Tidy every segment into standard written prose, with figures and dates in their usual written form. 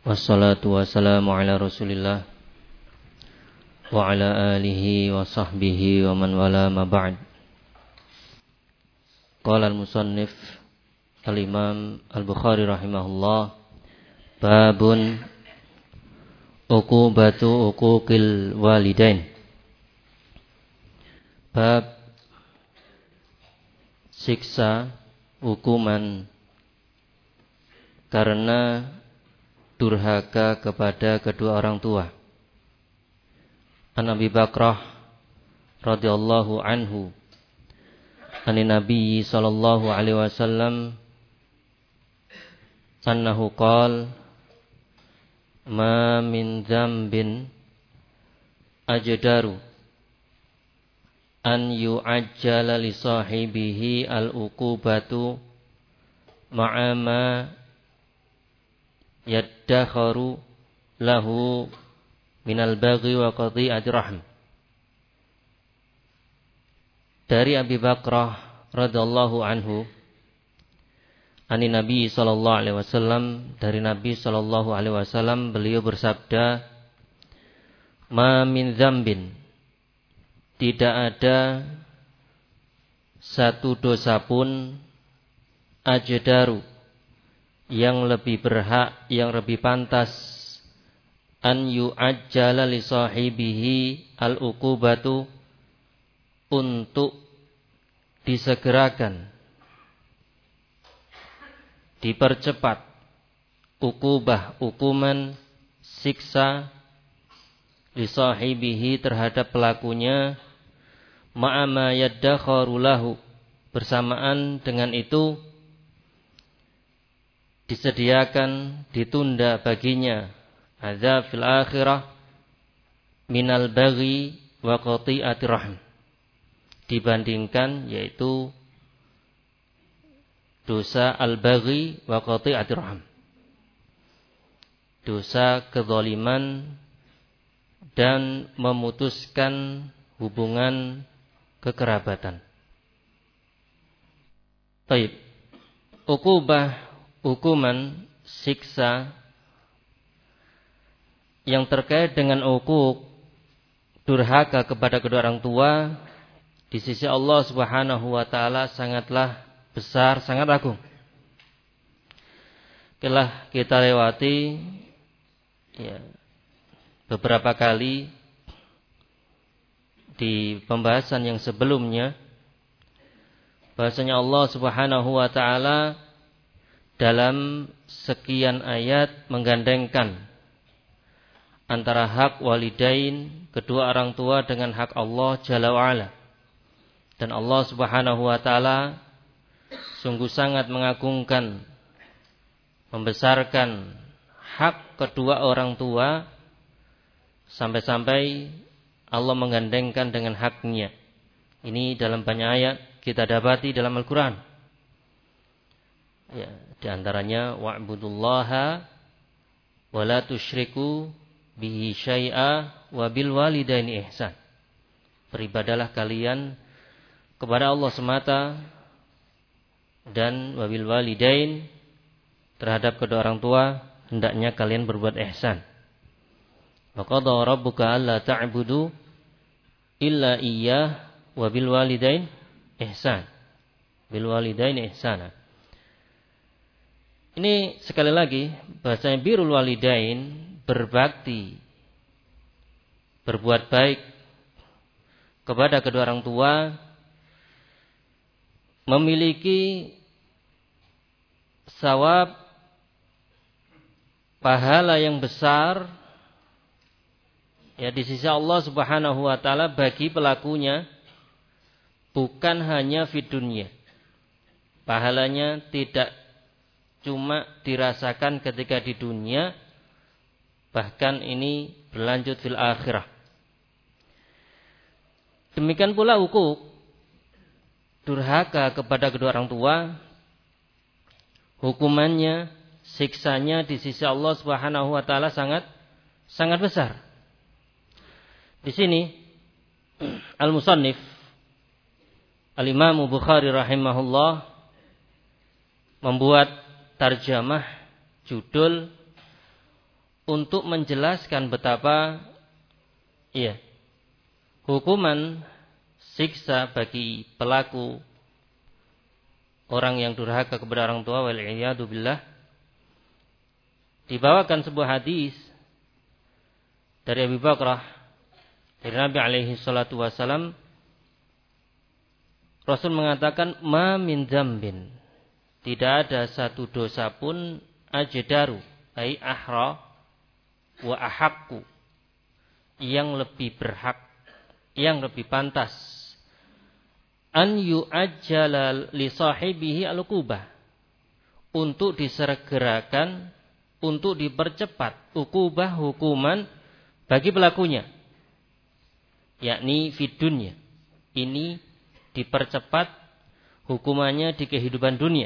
Wassalatu wassalamu ala Rasulillah wa ala alihi wa sahbihi wa man wala ma ba'd. Qala al-musannif al-Imam al-Bukhari rahimahullah, babun uqubatu uquqil walidain. Bab siksa hukuman karena durhaka kepada kedua orang tua. An Abi Bakrah radhiyallahu anhu an Nabi sallallahu alaihi wasallam annahu qala ma min dzambin ajdaru an yu'ajjala li sahibihi al-uqubatu ma'a ma yaddakharu lahu minal baghi wa qati'ati rahm. Dari Abi Bakrah radhiyallahu anhu ani Nabi sallallahu alaihi wasallam, dari Nabi sallallahu alaihi wasallam beliau bersabda, ma min dzambin, tidak ada satu dosa pun ajdaru, yang lebih berhak, yang lebih pantas, an yu'ajjala li sahibihi al-uqubatu, untuk disegerakan, dipercepat uqubah, hukuman, siksa li sahibihi terhadap pelakunya, ma'ama yaddakharu lahu, bersamaan dengan itu disediakan, ditunda baginya azab fil akhirah minal baghi wa qati'ati rahm, dibandingkan yaitu dosa al-baghi wa qati'ati rahm, dosa kezaliman dan memutuskan hubungan kekerabatan. Baik, uqubah, hukuman, siksa yang terkait dengan uquq, durhaka kepada kedua orang tua, di sisi Allah Subhanahu wa taala sangatlah besar, sangat agung. Telah kita lewati beberapa kali di pembahasan yang sebelumnya, bahasanya Allah Subhanahu wa taala dalam sekian ayat menggandengkan antara hak walidain, kedua orang tua, dengan hak Allah Jalla wa'ala. Dan Allah Subhanahu wa ta'ala sungguh sangat mengagungkan, membesarkan hak kedua orang tua, sampai-sampai Allah menggandengkan dengan haknya. Ini dalam banyak ayat kita dapati dalam Al-Quran. Di antaranya wa'budullaha wa la tusyriku bihi syai'a wa bil walidaini ihsan. Beribadalah kalian kepada Allah semata, dan wabil walidain, terhadap kedua orang tua hendaknya kalian berbuat ihsan. Wa qada rabbuka alla ta'budu illa iyyah wa bil walidain ihsan. Bil walidain ihsana. Ini sekali lagi bahasanya birrul walidain, berbakti, berbuat baik kepada kedua orang tua, memiliki sawab, pahala yang besar di sisi Allah Subhanahu wa taala bagi pelakunya, bukan hanya fid dunya. Pahalanya tidak cuma dirasakan ketika di dunia, bahkan ini berlanjut fil akhirah. Demikian pula uquq, durhaka kepada kedua orang tua, hukumannya, siksanya di sisi Allah Subhanahu wa taala sangat besar. Di sini al-musannif Al-Imam Bukhari rahimahullah membuat tarjamah judul untuk menjelaskan betapa hukuman siksa bagi pelaku orang yang durhaka kepada orang tua, wal iyadu billah. Dibawakan sebuah hadis dari Abu Bakrah dari Nabi alaihi salatu wasalam, Rasul mengatakan, ma min dzambin, tidak ada satu dosa pun, ajdaru ai ahra wa ahaqqu, yang lebih berhak, yang lebih pantas, an yu'ajjala li sahibihi al-uqubah, untuk disegerakan, untuk dipercepat uqubah, hukuman bagi pelakunya, yakni fid dunya, ini dipercepat hukumannya di kehidupan dunia,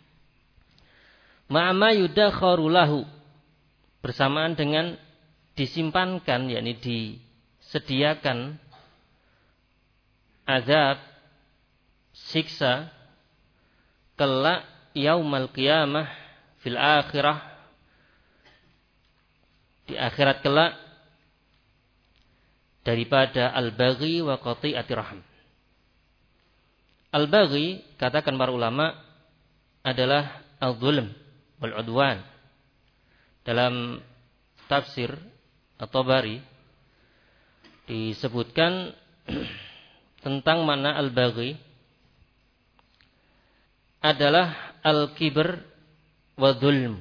ma'ama yudakharu lahu, bersamaan dengan disimpankan, yakni disediakan azab, siksa kelak yaumal qiyamah fil akhirah, di akhirat kelak, daripada al-baghi wa qati'ati rahim. Al-baghi, katakan para ulama, adalah al-zulm wal udwan. Dalam tafsir At-Tabari disebutkan tentang makna al-baghi adalah al-kibr wa dzulm.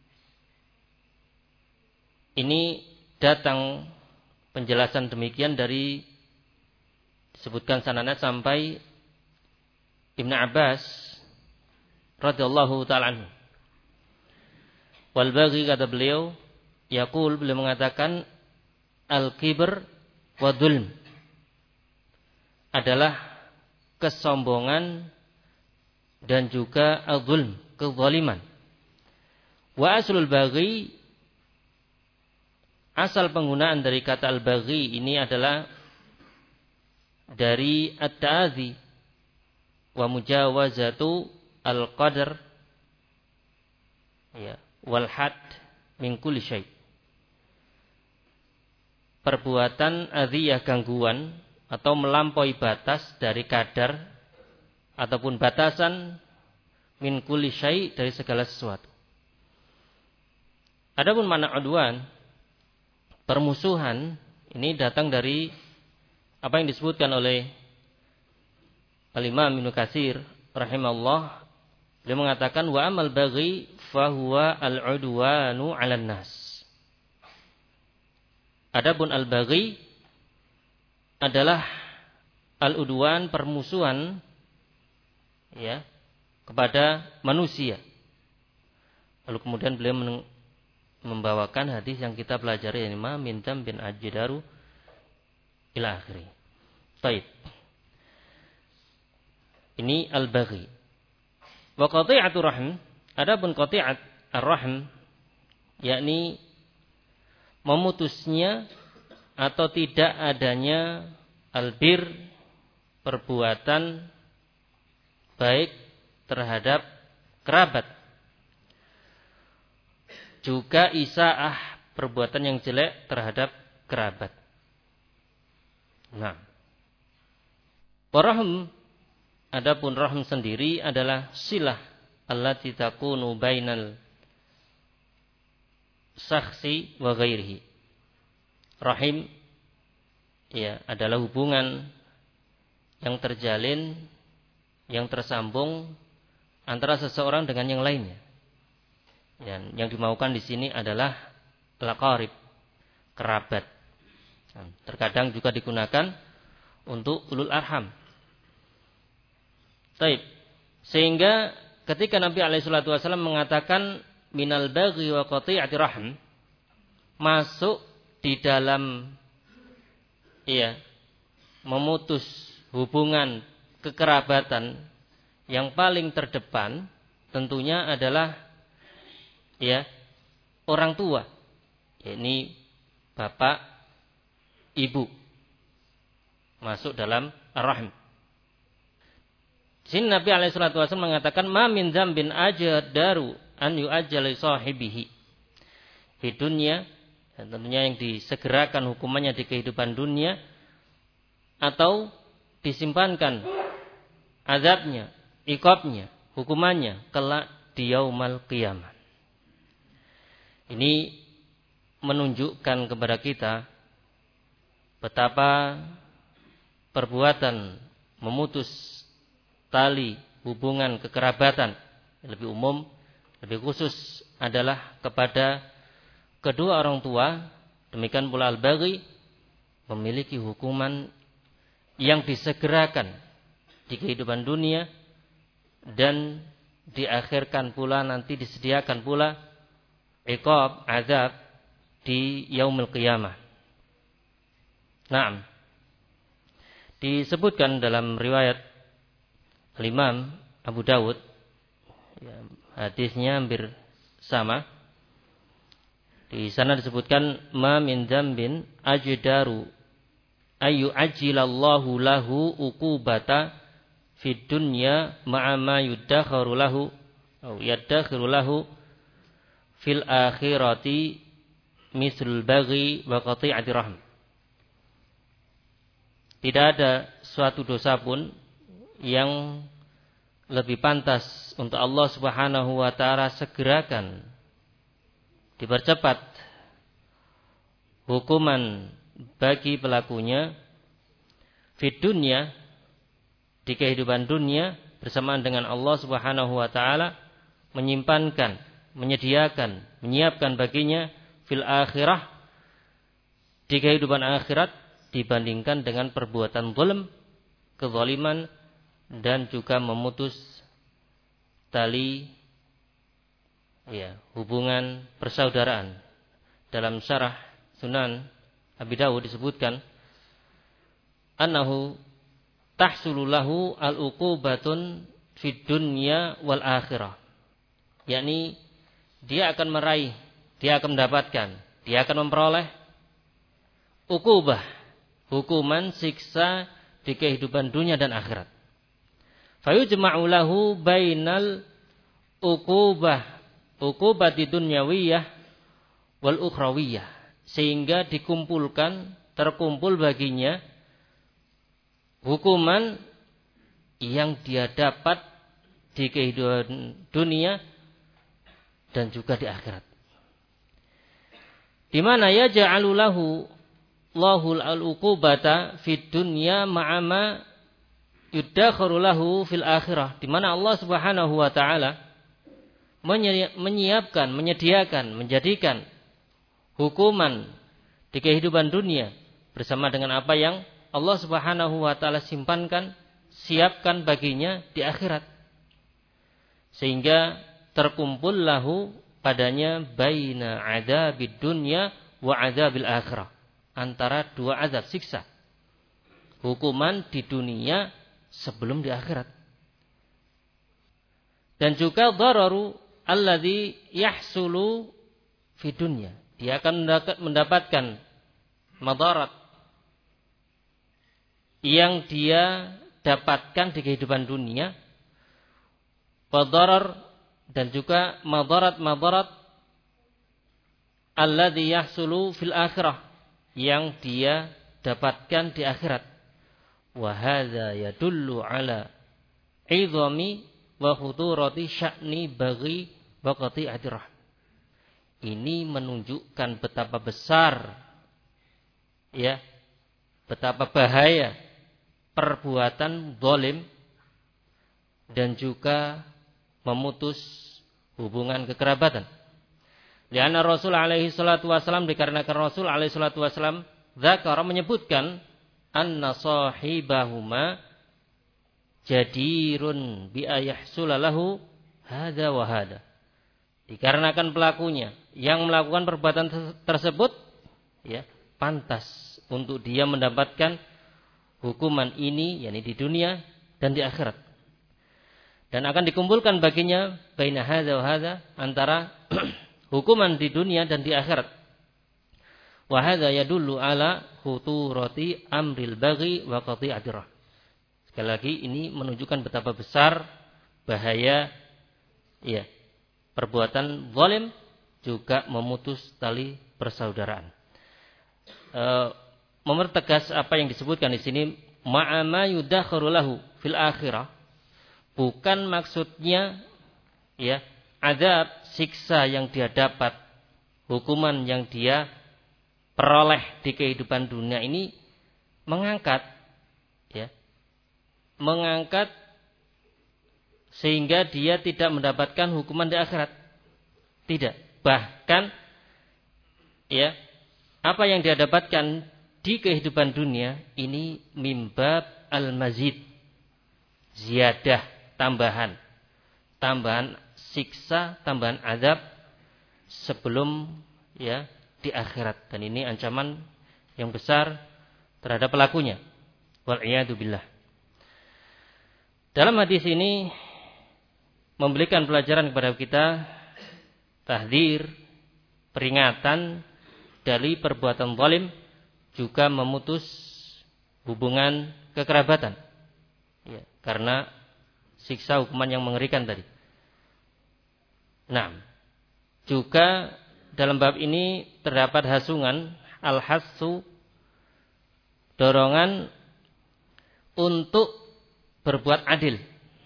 Ini datang penjelasan demikian dari disebutkan sanadnya sampai Ibnu Abbas radhiyallahu ta'ala anhu. Wal baghi, kata beliau, yaqul, beliau mengatakan, al-kibr wa dzulm adalah kesombongan dan juga al-dzulm, kezaliman. Wa aslul baghi, asal penggunaan dari kata al-baghi ini adalah dari at-ta'adzi wa mujawazatu al-qadar wal had min kulli syai'. Perbuatan adziyah, gangguan atau melampaui batas dari kadar ataupun batasan, min kulli syai', dari segala sesuatu. Adapun makna udwan, permusuhan, ini datang dari apa yang disebutkan oleh Al-Imam Ibnu Katsir rahimahullah. Beliau mengatakan, wa amal baghi fahuwa al-udwanu 'alan nas. Adapun al-baghi adalah al-udwan, permusuhan kepada manusia. Lalu kemudian beliau membawakan hadis yang kita pelajari, yakni ma min dzambin ajdaru ila akhiri. Baik. Ini al-baghi. Wa qati'atu rahim, adapun qati'at ar-rahim, yakni memutusnya atau tidak adanya albir, perbuatan baik terhadap kerabat, juga isaah, perbuatan yang jelek terhadap kerabat. Nah, warahim, adapun rahim sendiri adalah silah allati takunu bainal syakhsi wa ghairihi. Rahim adalah hubungan yang terjalin, yang tersambung antara seseorang dengan yang lainnya. Dan yang dimaukan di sini adalah al-qarib, kerabat. Terkadang juga digunakan untuk ulul arham. Taib. Sehingga ketika Nabi SAW mengatakan minal baghi wa qati'ati rahim, masuk di dalam memutus hubungan kekerabatan yang paling terdepan tentunya adalah orang tua, yakni bapak, ibu, masuk dalam ar-rahim. Sini Nabi SAW mengatakan, ma min dzambin ajdaru an yu'ajjala li sahibihi fi dunya Dan tentunya yang disegerakan hukumannya di kehidupan dunia atau disimpankan azabnya, iqabnya, hukumannya kelak di yaumul qiyamah. Ini menunjukkan kepada kita betapa perbuatan memutus tali hubungan kekerabatan lebih umum, lebih khusus adalah kepada kedua orang tua. Demikian pula al-baghi memiliki hukuman yang disegerakan di kehidupan dunia dan diakhirkan pula, nanti disediakan pula iqab, azab di yaumul qiyamah. Naam. Disebutkan dalam riwayat Imam Abu Dawud, ya, hadisnya hampir sama. Di sana disebutkan ma min dzambin ajdaru ayu ajilallahu lahu uqubata fid dunya ma'a ma yuddakharu lahu atau yaddakhiru lahu fil akhirati mislul baghi wa qati'ati rahm. Tidak ada suatu dosa pun yang lebih pantas untuk Allah Subhanahu wa taala segerakan, dipercepat hukuman bagi pelakunya fid dunya, di kehidupan dunia, bersamaan dengan Allah Subhanahu wa taala menyimpankan, menyediakan, menyiapkan baginya fil akhirah, di kehidupan akhirat, dibandingkan dengan perbuatan zalim, kezaliman, dan juga memutus tali hubungan persaudaraan. Dalam syarah Sunan Abi Dawud disebutkan annahu tahsulu lahu al-uqubatun fid dunya wal akhirah, yakni dia akan meraih, dia akan mendapatkan, dia akan memperoleh uqubah, hukuman siksa di kehidupan dunia dan akhirat. Fayujma'u lahu bainal uqubati dunyawiyah wal ukhrawiyah, sehingga terkumpul baginya hukuman yang dia dapat di kehidupan dunia dan juga di akhirat. Di mana yaj'alu lahu Allahul al-uqubata fid dunya ma'a ma yuddakharu lahu fil akhirah, di mana Allah Subhanahu wa taala menyiapkan, menyediakan, menjadikan hukuman di kehidupan dunia bersama dengan apa yang Allah Subhanahu wa taala simpankan, siapkan baginya di akhirat, sehingga terkumpul lahu padanya baina adzabid dunya wa adzabil akhirah, antara dua azab siksa, hukuman di dunia sebelum di akhirat, dan juga dararu alladzi yahsulu fi dunya, dia akan mendapatkan madarat yang dia dapatkan di kehidupan dunia, wadarar, dan juga madarat alladzi yahsulu fil akhirah, yang dia dapatkan di akhirat. Wa hadza yadullu ala idhami wa khuturati sya'ni baghi wa qati'ati rahm. Ini menunjukkan betapa besar, betapa bahaya perbuatan zalim dan juga memutus hubungan kekerabatan. Lianna Rasul alaihi salatu wasallam, dikarenakan Rasul alaihi salatu wasallam dzakara, menyebutkan anna sahibahuma jadirun bi ayahsulalahu hadza wa hadza, dikarenakan pelakunya yang melakukan perbuatan tersebut pantas untuk dia mendapatkan hukuman ini, yakni di dunia dan di akhirat, dan akan dikumpulkan baginya baina hadza wa hadza, antara hukuman di dunia dan di akhirat. Wa hadza yadullu ala khuturati amril baghi wa qati'ati rahm. Sekali lagi ini menunjukkan betapa besar bahaya perbuatan zalim juga memutus tali persaudaraan. Mempertegas apa yang disebutkan di sini, ma'ama yudakhiru lahu fil akhirah, bukan maksudnya ya azab, siksa yang dia dapat, hukuman yang dia peroleh di kehidupan dunia ini mengangkat sehingga dia tidak mendapatkan hukuman di akhirat. Tidak. Bahkan ya, apa yang dia dapatkan di kehidupan dunia ini mimbab al-mazid, ziyadah, tambahan siksa, tambahan azab sebelum ya di akhirat, dan ini ancaman yang besar terhadap pelakunya. Wal iyadu billah. Dalam hadis ini memberikan pelajaran kepada kita, tahdzir, peringatan dari perbuatan zalim, juga memutus hubungan kekerabatan. Ya, karena siksa hukuman yang mengerikan tadi. Nah, juga dalam bab ini terdapat hasungan, al-hassu, dorongan untuk berbuat adil.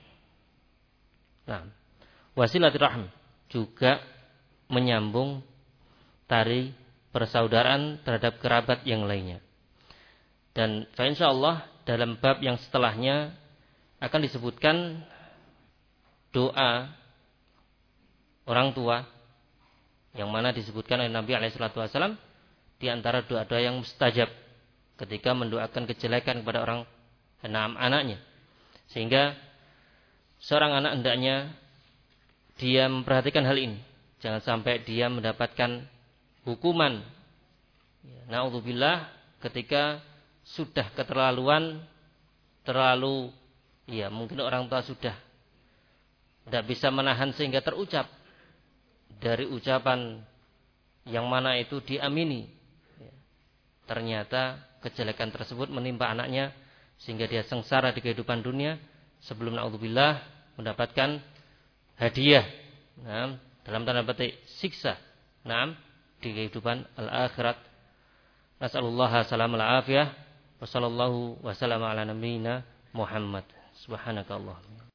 Nah, wasilaturrahim, juga menyambung tali persaudaraan terhadap kerabat yang lainnya. Dan insyaallah dalam bab yang setelahnya akan disebutkan doa orang tua yang mana disebutkan oleh Nabi SAW di antara doa-doa yang mustajab ketika mendoakan kejelekan kepada orang anaknya. Sehingga seorang anak hendaknya dia memperhatikan hal ini. Jangan sampai dia mendapatkan hukuman, na'udzubillah, ketika sudah keterlaluan, mungkin orang tua sudah tidak bisa menahan sehingga terucap dari ucapan yang mana itu diamini. Ternyata kejelekan tersebut menimpa anaknya sehingga dia sengsara di kehidupan dunia sebelum na'udzubillah mendapatkan hadiah, dalam tanda petik siksa, di kehidupan al-akhirat. Nas'alullaha salamul afiyah wa sallallahu wa sallama ala nabiyyina Muhammad. Subhanakallahumma